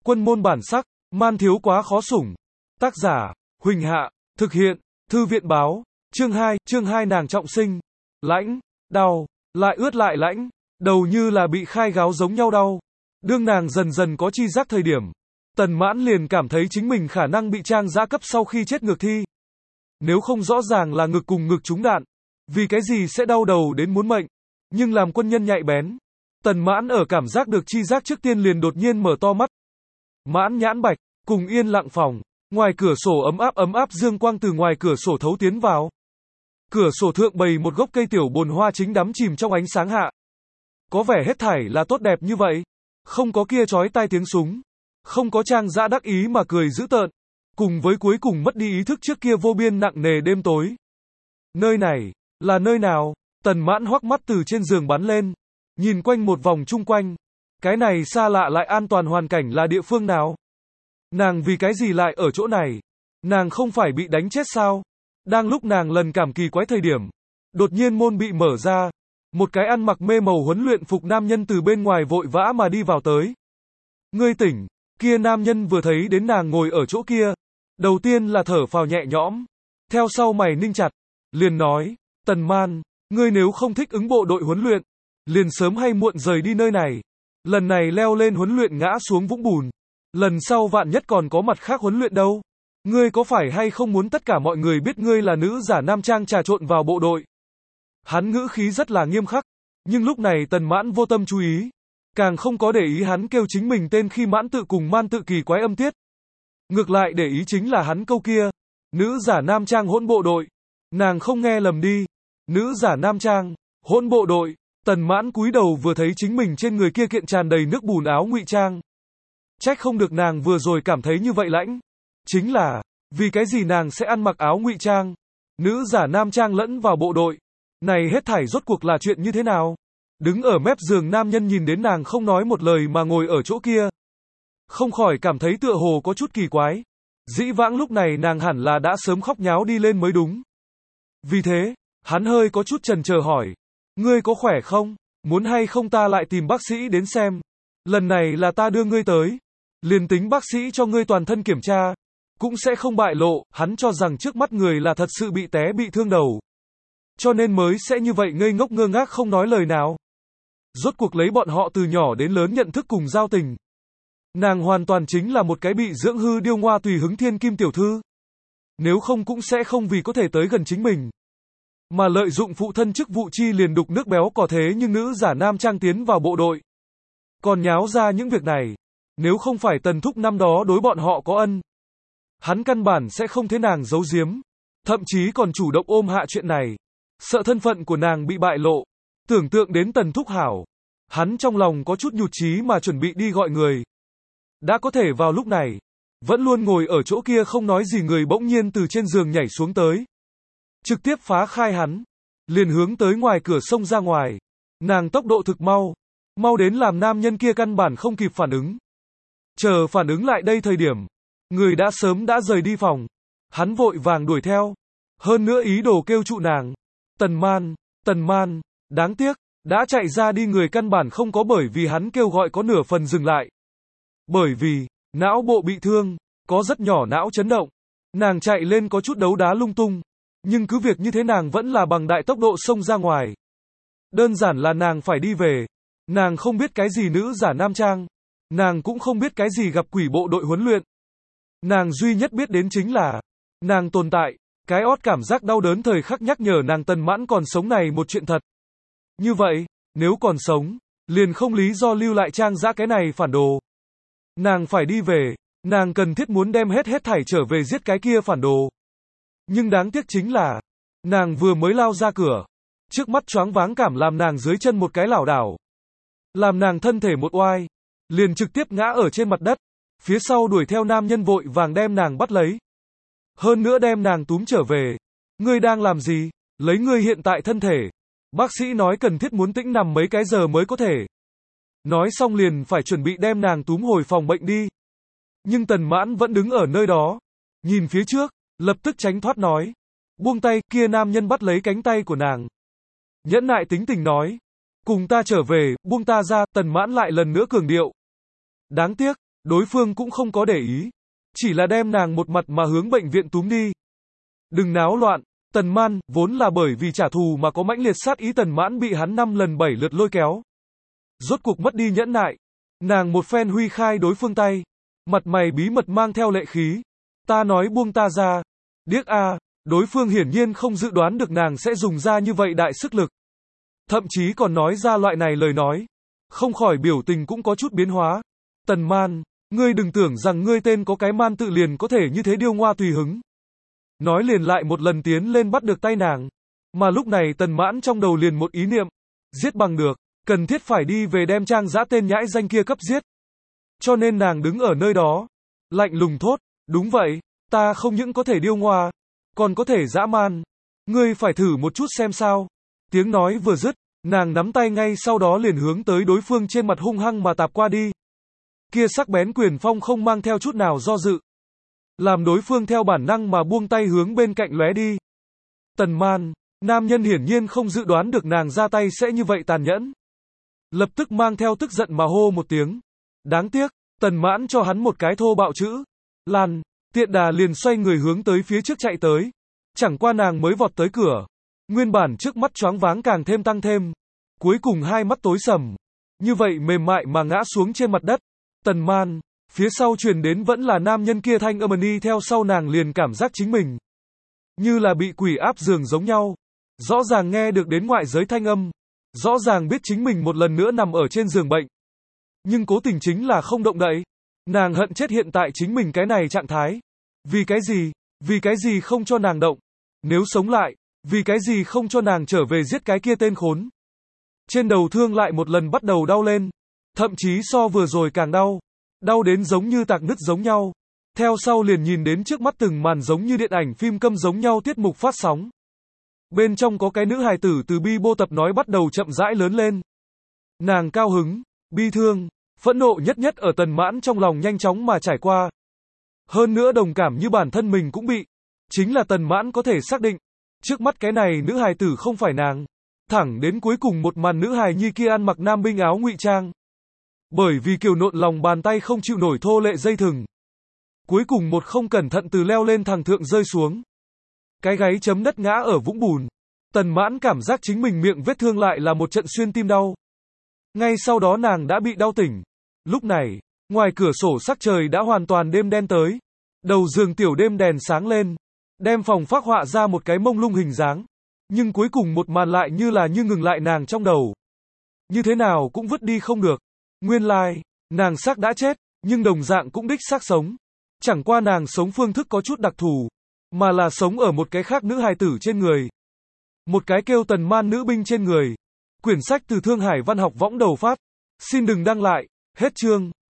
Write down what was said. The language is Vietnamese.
Quân môn bản sắc, man thiếu quá khó sủng. Tác giả, Huỳnh Hạ, thực hiện, Thư viện báo, chương 2 nàng trọng sinh. Lãnh, đau, lại ướt lại lãnh, đầu như là bị khai gáo giống nhau đau. Đương nàng dần dần có chi giác thời điểm, Tần Mãn liền cảm thấy chính mình khả năng bị Trang Dã cấp sau khi chết ngược thi. Nếu không rõ ràng là ngực cùng ngực trúng đạn, vì cái gì sẽ đau đầu đến muốn mệnh, nhưng làm quân nhân nhạy bén, Tần Mãn ở cảm giác được chi giác trước tiên liền đột nhiên mở to mắt. Mãn nhãn bạch, cùng yên lặng phòng, ngoài cửa sổ ấm áp dương quang từ ngoài cửa sổ thấu tiến vào. Cửa sổ thượng bày một gốc cây tiểu bồn hoa chính đắm chìm trong ánh sáng hạ. Có vẻ hết thảy là tốt đẹp như vậy, không có kia chói tai tiếng súng, không có Trang Dã đắc ý mà cười dữ tợn, cùng với cuối cùng mất đi ý thức trước kia vô biên nặng nề đêm tối. Nơi này, là nơi nào? Tần Mãn hoắc mắt từ trên giường bắn lên, nhìn quanh một vòng chung quanh. Cái này xa lạ lại an toàn hoàn cảnh là địa phương nào? Nàng vì cái gì lại ở chỗ này? Nàng không phải bị đánh chết sao? Đang lúc nàng lần cảm kỳ quái thời điểm, đột nhiên môn bị mở ra, một cái ăn mặc mê màu huấn luyện phục nam nhân từ bên ngoài vội vã mà đi vào tới. Ngươi tỉnh, kia nam nhân vừa thấy đến nàng ngồi ở chỗ kia, đầu tiên là thở phào nhẹ nhõm, theo sau mày ninh chặt, liền nói, Tần Man, ngươi nếu không thích ứng bộ đội huấn luyện, liền sớm hay muộn rời đi nơi này. Lần này leo lên huấn luyện ngã xuống vũng bùn, lần sau vạn nhất còn có mặt khác huấn luyện đâu. Ngươi có phải hay không muốn tất cả mọi người biết ngươi là nữ giả nam trang trà trộn vào bộ đội? Hắn ngữ khí rất là nghiêm khắc, nhưng lúc này Tần Mãn vô tâm chú ý, càng không có để ý hắn kêu chính mình tên khi mãn tự cùng man tự kỳ quái âm tiết. Ngược lại để ý chính là hắn câu kia, nữ giả nam trang hỗn bộ đội. Nàng không nghe lầm đi, nữ giả nam trang, hỗn bộ đội. Tần Mãn cúi đầu vừa thấy chính mình trên người kia kiện tràn đầy nước bùn áo ngụy trang. Trách không được nàng vừa rồi cảm thấy như vậy lãnh. Chính là, vì cái gì nàng sẽ ăn mặc áo ngụy trang, nữ giả nam trang lẫn vào bộ đội. Này hết thảy rốt cuộc là chuyện như thế nào? Đứng ở mép giường nam nhân nhìn đến nàng không nói một lời mà ngồi ở chỗ kia, không khỏi cảm thấy tựa hồ có chút kỳ quái. Dĩ vãng lúc này nàng hẳn là đã sớm khóc nháo đi lên mới đúng. Vì thế, hắn hơi có chút chần chờ hỏi, ngươi có khỏe không? Muốn hay không ta lại tìm bác sĩ đến xem? Lần này là ta đưa ngươi tới, liền tính bác sĩ cho ngươi toàn thân kiểm tra, cũng sẽ không bại lộ. Hắn cho rằng trước mắt người là thật sự bị bị thương đầu, cho nên mới sẽ như vậy ngây ngốc ngơ ngác không nói lời nào. Rốt cuộc lấy bọn họ từ nhỏ đến lớn nhận thức cùng giao tình, nàng hoàn toàn chính là một cái bị dưỡng hư điêu ngoa tùy hứng thiên kim tiểu thư. Nếu không cũng sẽ không vì có thể tới gần chính mình, mà lợi dụng phụ thân chức vụ chi liền đục nước béo cò thế nhưng nữ giả nam trang tiến vào bộ đội. Còn nháo ra những việc này, nếu không phải Tần Thúc năm đó đối bọn họ có ân, hắn căn bản sẽ không thế nàng giấu giếm, thậm chí còn chủ động ôm hạ chuyện này, sợ thân phận của nàng bị bại lộ. Tưởng tượng đến Tần Thúc hảo, hắn trong lòng có chút nhụt chí mà chuẩn bị đi gọi người. Đã có thể vào lúc này, vẫn luôn ngồi ở chỗ kia không nói gì người bỗng nhiên từ trên giường nhảy xuống tới, trực tiếp phá khai hắn, liền hướng tới ngoài cửa xông ra ngoài. Nàng tốc độ thực mau, mau đến làm nam nhân kia căn bản không kịp phản ứng. Chờ phản ứng lại đây thời điểm, người đã sớm đã rời đi phòng. Hắn vội vàng đuổi theo, hơn nữa ý đồ kêu trụ nàng. Tần Man, đáng tiếc, đã chạy ra đi người căn bản không có bởi vì hắn kêu gọi có nửa phần dừng lại. Bởi vì, não bộ bị thương, có rất nhỏ não chấn động. Nàng chạy lên có chút đấu đá lung tung, nhưng cứ việc như thế nàng vẫn là bằng đại tốc độ xông ra ngoài. Đơn giản là nàng phải đi về. Nàng không biết cái gì nữ giả nam trang, nàng cũng không biết cái gì gặp quỷ bộ đội huấn luyện. Nàng duy nhất biết đến chính là, nàng tồn tại, cái ót cảm giác đau đớn thời khắc nhắc nhở nàng Tần Mãn còn sống này một chuyện thật. Như vậy, nếu còn sống, liền không lý do lưu lại Trang Dã cái này phản đồ. Nàng phải đi về, nàng cần thiết muốn đem hết thảy trở về giết cái kia phản đồ. Nhưng đáng tiếc chính là, nàng vừa mới lao ra cửa, trước mắt choáng váng cảm làm nàng dưới chân một cái lảo đảo, làm nàng thân thể một oai, liền trực tiếp ngã ở trên mặt đất. Phía sau đuổi theo nam nhân vội vàng đem nàng bắt lấy, hơn nữa đem nàng túm trở về. Ngươi đang làm gì? Lấy ngươi hiện tại thân thể, bác sĩ nói cần thiết muốn tĩnh nằm mấy cái giờ mới có thể. Nói xong liền phải chuẩn bị đem nàng túm hồi phòng bệnh đi. Nhưng Tần Mãn vẫn đứng ở nơi đó, nhìn phía trước, lập tức tránh thoát nói, buông tay. Kia nam nhân bắt lấy cánh tay của nàng, nhẫn nại tính tình nói, cùng ta trở về, buông ta ra. Tần Mãn lại lần nữa cường điệu. Đáng tiếc, Đối phương cũng không có để ý, chỉ là đem nàng một mặt mà hướng bệnh viện túm đi. Đừng náo loạn, Tần Man, vốn là bởi vì trả thù mà có mãnh liệt sát ý Tần Mãn bị hắn 5 lần 7 lượt lôi kéo. Rốt cuộc mất đi nhẫn nại, nàng một phen huy khai đối phương tay, mặt mày bí mật mang theo lệ khí. Ta nói buông ta ra. Điếc a, đối phương hiển nhiên không dự đoán được nàng sẽ dùng ra như vậy đại sức lực. Thậm chí còn nói ra loại này lời nói. Không khỏi biểu tình cũng có chút biến hóa. Tần Man, ngươi đừng tưởng rằng ngươi tên có cái man tự liền có thể như thế điêu ngoa tùy hứng. Nói liền lại một lần tiến lên bắt được tay nàng. Mà lúc này Tần Mãn trong đầu liền một ý niệm. Giết bằng được, cần thiết phải đi về đem Trang Dã tên nhãi danh kia cấp giết. Cho nên nàng đứng ở nơi đó, lạnh lùng thốt, đúng vậy, ta không những có thể điêu ngoa, còn có thể dã man. Ngươi phải thử một chút xem sao. Tiếng nói vừa dứt, nàng nắm tay ngay sau đó liền hướng tới đối phương trên mặt hung hăng mà tạp qua đi. Kia sắc bén quyền phong không mang theo chút nào do dự, làm đối phương theo bản năng mà buông tay hướng bên cạnh lóe đi. Tần Man, nam nhân hiển nhiên không dự đoán được nàng ra tay sẽ như vậy tàn nhẫn. Lập tức mang theo tức giận mà hô một tiếng. Đáng tiếc, Tần Mãn cho hắn một cái thô bạo chữ. Lan, tiện đà liền xoay người hướng tới phía trước chạy tới. Chẳng qua nàng mới vọt tới cửa. Nguyên bản trước mắt choáng váng càng thêm tăng thêm. Cuối cùng hai mắt tối sầm. Như vậy mềm mại mà ngã xuống trên mặt đất. Tần Man, phía sau truyền đến vẫn là nam nhân kia thanh âm đi theo sau nàng liền cảm giác chính mình như là bị quỷ áp giường giống nhau. Rõ ràng nghe được đến ngoại giới thanh âm. Rõ ràng biết chính mình một lần nữa nằm ở trên giường bệnh. Nhưng cố tình chính là không động đậy. Nàng hận chết hiện tại chính mình cái này trạng thái. Vì cái gì? Vì cái gì không cho nàng động? Nếu sống lại, vì cái gì không cho nàng trở về giết cái kia tên khốn? Trên đầu thương lại một lần bắt đầu đau lên. Thậm chí so vừa rồi càng đau. Đau đến giống như tạc nứt giống nhau. Theo sau liền nhìn đến trước mắt từng màn giống như điện ảnh phim câm giống nhau tiết mục phát sóng. Bên trong có cái nữ hài tử từ bi bô tập nói bắt đầu chậm rãi lớn lên. Nàng cao hứng, bi thương, phẫn nộ nhất ở Tần Mãn trong lòng nhanh chóng mà trải qua. Hơn nữa đồng cảm như bản thân mình cũng bị. Chính là Tần Mãn có thể xác định. Trước mắt cái này nữ hài tử không phải nàng. Thẳng đến cuối cùng một màn nữ hài nhi kia ăn mặc nam binh áo ngụy trang. Bởi vì kiều nộn lòng bàn tay không chịu nổi thô lệ dây thừng. Cuối cùng một không cẩn thận từ leo lên thằng thượng rơi xuống. Cái gáy chấm đất ngã ở vũng bùn. Tần Mãn cảm giác chính mình miệng vết thương lại là một trận xuyên tim đau. Ngay sau đó nàng đã bị đau tỉnh. Lúc này, ngoài cửa sổ sắc trời đã hoàn toàn đêm đen tới. Đầu giường tiểu đêm đèn sáng lên. Đem phòng phác họa ra một cái mông lung hình dáng. Nhưng cuối cùng một màn lại như là như ngừng lại nàng trong đầu. Như thế nào cũng vứt đi không được. Nguyên lai, nàng xác đã chết, nhưng đồng dạng cũng đích xác sống. Chẳng qua nàng sống phương thức có chút đặc thù. Mà là sống ở một cái khác nữ hài tử trên người. Một cái kêu Tần Man nữ binh trên người. Quyển sách từ Thương Hải Văn học võng đầu phát. Xin đừng đăng lại. Hết chương.